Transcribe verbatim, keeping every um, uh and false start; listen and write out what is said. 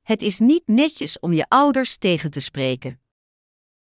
Het is niet netjes om je ouders tegen te spreken.